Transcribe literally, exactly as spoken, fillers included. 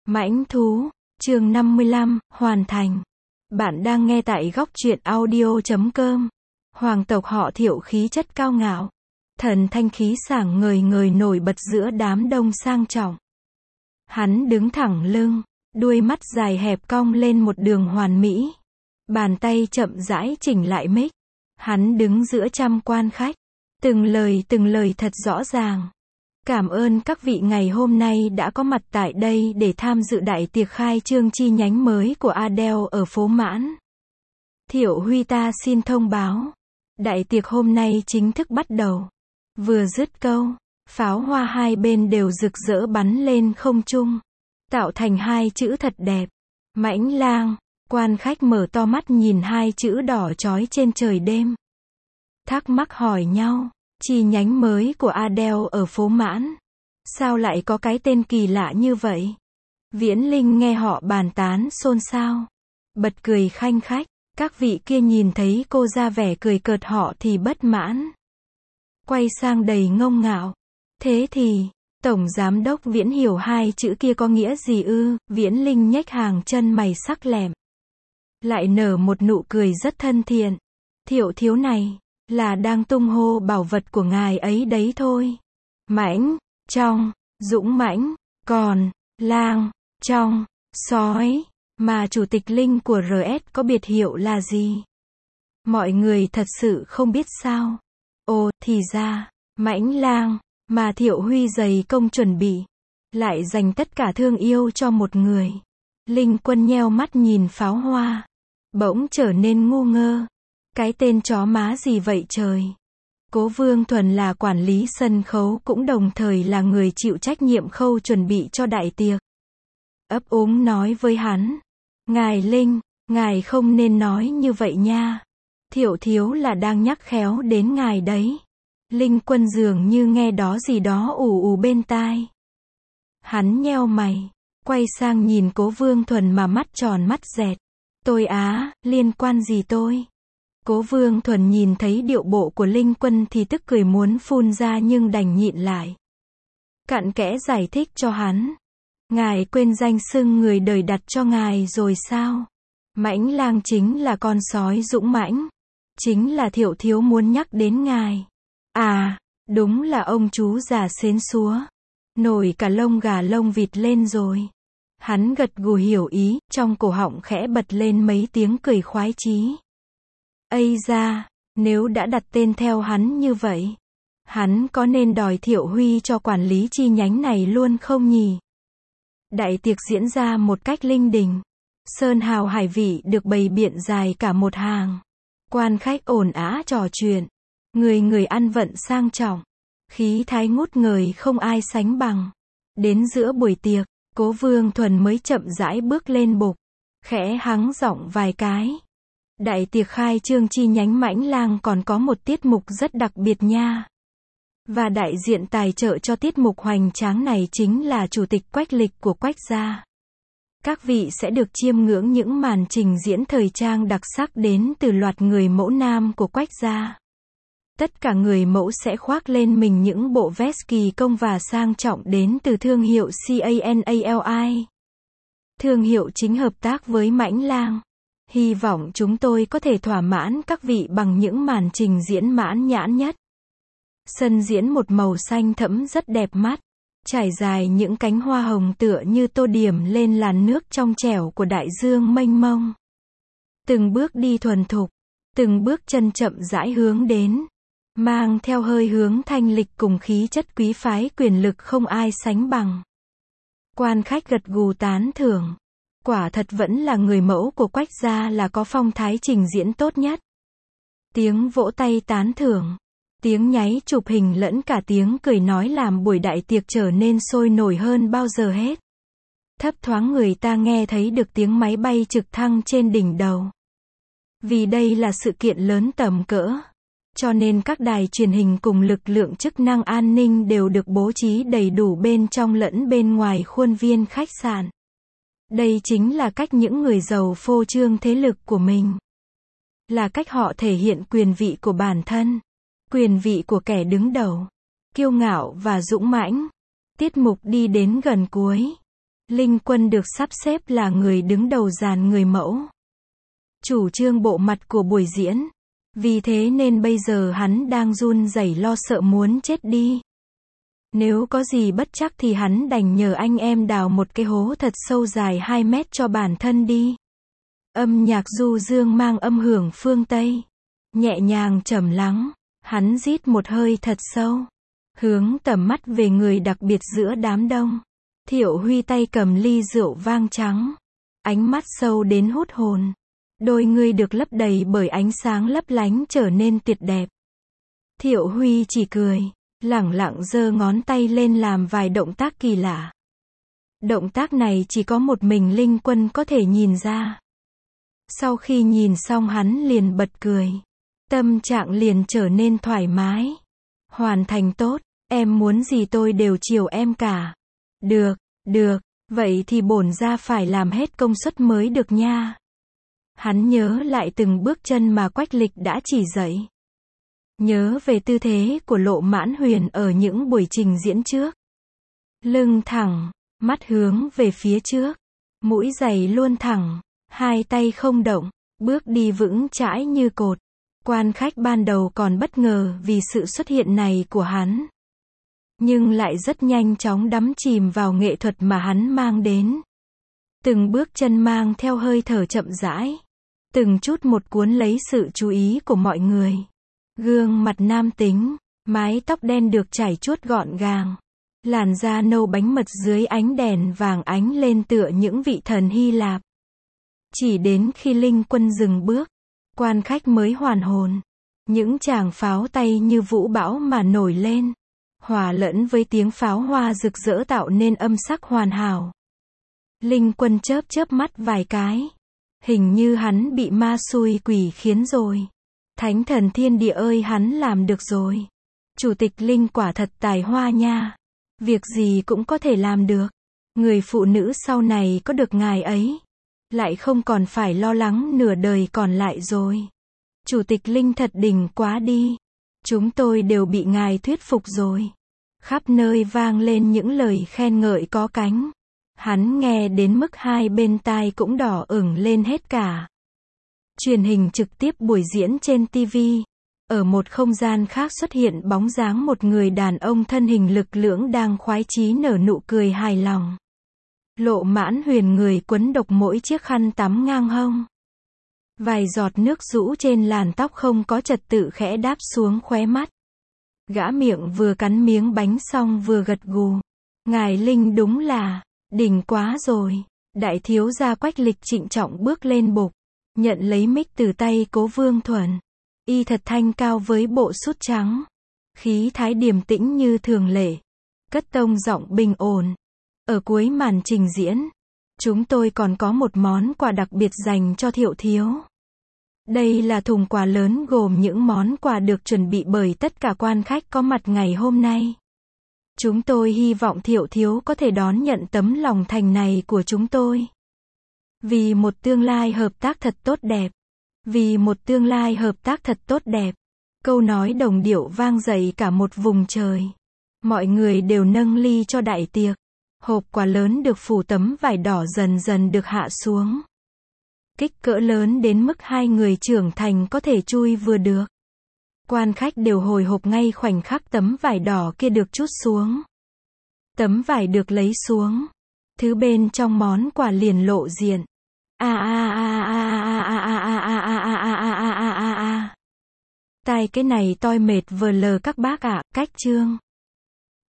Mãnh thú, chương năm mươi lăm, hoàn thành. Bạn đang nghe tại góc truyện audio chấm com. Hoàng tộc họ Thiệu khí chất cao ngạo, thần thanh khí sảng ngời ngời nổi bật giữa đám đông sang trọng. Hắn đứng thẳng lưng, đuôi mắt dài hẹp cong lên một đường hoàn mỹ. Bàn tay chậm rãi chỉnh lại mic. Hắn đứng giữa trăm quan khách. Từng lời từng lời thật rõ ràng. Cảm ơn các vị ngày hôm nay đã có mặt tại đây để tham dự đại tiệc khai trương chi nhánh mới của Adele ở phố Mãn. Thiệu Huy ta xin thông báo. Đại tiệc hôm nay chính thức bắt đầu. Vừa dứt câu, pháo hoa hai bên đều rực rỡ bắn lên không trung, tạo thành hai chữ thật đẹp. Mãnh Lang. Quan khách mở to mắt nhìn hai chữ đỏ chói trên trời đêm. Thắc mắc hỏi nhau, chi nhánh mới của Adele ở phố Mãn. Sao lại có cái tên kỳ lạ như vậy? Viễn Linh nghe họ bàn tán xôn xao. Bật cười khanh khách. Các vị kia nhìn thấy cô ra vẻ cười cợt họ thì bất mãn. Quay sang đầy ngông ngạo. Thế thì, Tổng Giám đốc Viễn hiểu hai chữ kia có nghĩa gì ư? Viễn Linh nhếch hàng chân mày sắc lẹm. Lại nở một nụ cười rất thân thiện. Thiệu thiếu này, là đang tung hô bảo vật của ngài ấy đấy thôi. Mãnh, trong, dũng mãnh, còn, lang, trong, sói. Mà chủ tịch Linh của rờ ét có biệt hiệu là gì? Mọi người thật sự không biết sao? Ồ, thì ra, Mãnh Lang, mà Thiệu Huy dày công chuẩn bị, lại dành tất cả thương yêu cho một người. Linh Quân nheo mắt nhìn pháo hoa, bỗng trở nên ngu ngơ. Cái tên chó má gì vậy trời? Cố Vương Thuần là quản lý sân khấu cũng đồng thời là người chịu trách nhiệm khâu chuẩn bị cho đại tiệc. Ấp úng nói với hắn. Ngài Linh, ngài không nên nói như vậy nha. Thiệu thiếu là đang nhắc khéo đến ngài đấy. Linh Quân dường như nghe đó gì đó ù ù bên tai. Hắn nheo mày, quay sang nhìn Cố Vương Thuần mà mắt tròn mắt dẹt. Tôi á, liên quan gì tôi? Cố Vương Thuần nhìn thấy điệu bộ của Linh Quân thì tức cười muốn phun ra nhưng đành nhịn lại. Cặn kẽ giải thích cho hắn. Ngài quên danh xưng người đời đặt cho ngài rồi sao? Mãnh Lang chính là con sói dũng mãnh. Chính là Thiệu thiếu muốn nhắc đến ngài. À, đúng là ông chú già xến xúa. Nổi cả lông gà lông vịt lên rồi. Hắn gật gù hiểu ý, trong cổ họng khẽ bật lên mấy tiếng cười khoái chí. Ây da, nếu đã đặt tên theo hắn như vậy, hắn có nên đòi Thiệu Huy cho quản lý chi nhánh này luôn không nhỉ? Đại tiệc diễn ra một cách linh đình. Sơn hào hải vị được bày biện dài cả một hàng. Quan khách ồn ào trò chuyện. Người người ăn vận sang trọng. Khí thái ngút ngời không ai sánh bằng. Đến giữa buổi tiệc, Cố Vương Thuần mới chậm rãi bước lên bục. Khẽ hắng giọng vài cái. Đại tiệc khai trương chi nhánh Mãnh Lang còn có một tiết mục rất đặc biệt nha. Và đại diện tài trợ cho tiết mục hoành tráng này chính là Chủ tịch Quách Lịch của Quách gia. Các vị sẽ được chiêm ngưỡng những màn trình diễn thời trang đặc sắc đến từ loạt người mẫu nam của Quách gia. Tất cả người mẫu sẽ khoác lên mình những bộ vest kỳ công và sang trọng đến từ thương hiệu Canali. Thương hiệu chính hợp tác với Mãnh Lang. Hy vọng chúng tôi có thể thỏa mãn các vị bằng những màn trình diễn mãn nhãn nhất. Sân diễn một màu xanh thẫm rất đẹp mắt, trải dài những cánh hoa hồng tựa như tô điểm lên làn nước trong trẻo của đại dương mênh mông. Từng bước đi thuần thục, từng bước chân chậm rãi hướng đến, mang theo hơi hướng thanh lịch cùng khí chất quý phái quyền lực không ai sánh bằng. Quan khách gật gù tán thưởng. Quả thật vẫn là người mẫu của Quách gia là có phong thái trình diễn tốt nhất. Tiếng vỗ tay tán thưởng, tiếng nháy chụp hình lẫn cả tiếng cười nói làm buổi đại tiệc trở nên sôi nổi hơn bao giờ hết. Thấp thoáng người ta nghe thấy được tiếng máy bay trực thăng trên đỉnh đầu. Vì đây là sự kiện lớn tầm cỡ, cho nên các đài truyền hình cùng lực lượng chức năng an ninh đều được bố trí đầy đủ bên trong lẫn bên ngoài khuôn viên khách sạn. Đây chính là cách những người giàu phô trương thế lực của mình. Là cách họ thể hiện quyền vị của bản thân, quyền vị của kẻ đứng đầu, kiêu ngạo và dũng mãnh. Tiết mục đi đến gần cuối. Linh Quân được sắp xếp là người đứng đầu dàn người mẫu. Chủ trương bộ mặt của buổi diễn. Vì thế nên bây giờ hắn đang run rẩy lo sợ muốn chết đi. Nếu có gì bất trắc thì hắn đành nhờ anh em đào một cái hố thật sâu dài hai mét cho bản thân đi. Âm nhạc du dương mang âm hưởng phương Tây. Nhẹ nhàng trầm lắng. Hắn rít một hơi thật sâu. Hướng tầm mắt về người đặc biệt giữa đám đông. Thiệu Huy tay cầm ly rượu vang trắng. Ánh mắt sâu đến hút hồn. Đôi ngươi được lấp đầy bởi ánh sáng lấp lánh trở nên tuyệt đẹp. Thiệu Huy chỉ cười. Lẳng lặng giơ ngón tay lên làm vài động tác kỳ lạ. Động tác này chỉ có một mình Linh Quân có thể nhìn ra. Sau khi nhìn xong hắn liền bật cười. Tâm trạng liền trở nên thoải mái. Hoàn thành tốt, em muốn gì tôi đều chiều em cả. Được, được, vậy thì bổn ra phải làm hết công suất mới được nha. Hắn nhớ lại từng bước chân mà Quách Lịch đã chỉ dạy. Nhớ về tư thế của Lộ Mãn Huyền ở những buổi trình diễn trước. Lưng thẳng, mắt hướng về phía trước, mũi giày luôn thẳng, hai tay không động, bước đi vững chãi như cột. Quan khách ban đầu còn bất ngờ vì sự xuất hiện này của hắn. Nhưng lại rất nhanh chóng đắm chìm vào nghệ thuật mà hắn mang đến. Từng bước chân mang theo hơi thở chậm rãi. Từng chút một cuốn lấy sự chú ý của mọi người. Gương mặt nam tính, mái tóc đen được chải chuốt gọn gàng. Làn da nâu bánh mật dưới ánh đèn vàng ánh lên tựa những vị thần Hy Lạp. Chỉ đến khi Linh Quân dừng bước, quan khách mới hoàn hồn. Những tràng pháo tay như vũ bão mà nổi lên. Hòa lẫn với tiếng pháo hoa rực rỡ tạo nên âm sắc hoàn hảo. Linh Quân chớp chớp mắt vài cái. Hình như hắn bị ma xui quỷ khiến rồi. Thánh thần thiên địa ơi, hắn làm được rồi. Chủ tịch Linh quả thật tài hoa nha. Việc gì cũng có thể làm được. Người phụ nữ sau này có được ngài ấy, lại không còn phải lo lắng nửa đời còn lại rồi. Chủ tịch Linh thật đỉnh quá đi. Chúng tôi đều bị ngài thuyết phục rồi. Khắp nơi vang lên những lời khen ngợi có cánh. Hắn nghe đến mức hai bên tai cũng đỏ ửng lên hết cả. Truyền hình trực tiếp buổi diễn trên ti vi. Ở một không gian khác xuất hiện bóng dáng một người đàn ông thân hình lực lưỡng đang khoái chí nở nụ cười hài lòng. Lộ Mãn Huyền người quấn độc mỗi chiếc khăn tắm ngang hông. Vài giọt nước rũ trên làn tóc không có trật tự khẽ đáp xuống khóe mắt. Gã miệng vừa cắn miếng bánh xong vừa gật gù. Ngài Linh đúng là đỉnh quá rồi. Đại thiếu gia Quách Lịch trịnh trọng bước lên bục, nhận lấy mic từ tay Cố Vương Thuần. Y thật thanh cao với bộ sút trắng. Khí thái điềm tĩnh như thường lệ. Cất tông giọng bình ổn. Ở cuối màn trình diễn, chúng tôi còn có một món quà đặc biệt dành cho Thiệu thiếu. Đây là thùng quà lớn gồm những món quà được chuẩn bị bởi tất cả quan khách có mặt ngày hôm nay. Chúng tôi hy vọng Thiệu thiếu có thể đón nhận tấm lòng thành này của chúng tôi. Vì một tương lai hợp tác thật tốt đẹp. Vì một tương lai hợp tác thật tốt đẹp. Câu nói đồng điệu vang dậy cả một vùng trời. Mọi người đều nâng ly cho đại tiệc. Hộp quà lớn được phủ tấm vải đỏ dần dần được hạ xuống. Kích cỡ lớn đến mức hai người trưởng thành có thể chui vừa được. Quan khách đều hồi hộp ngay khoảnh khắc tấm vải đỏ kia được trút xuống. Tấm vải được lấy xuống. Thứ bên trong món quà liền lộ diện. A a a a a a a a a a a a a a a a. Tai cái này toi mệt vờ lờ các bác ạ, cách chương.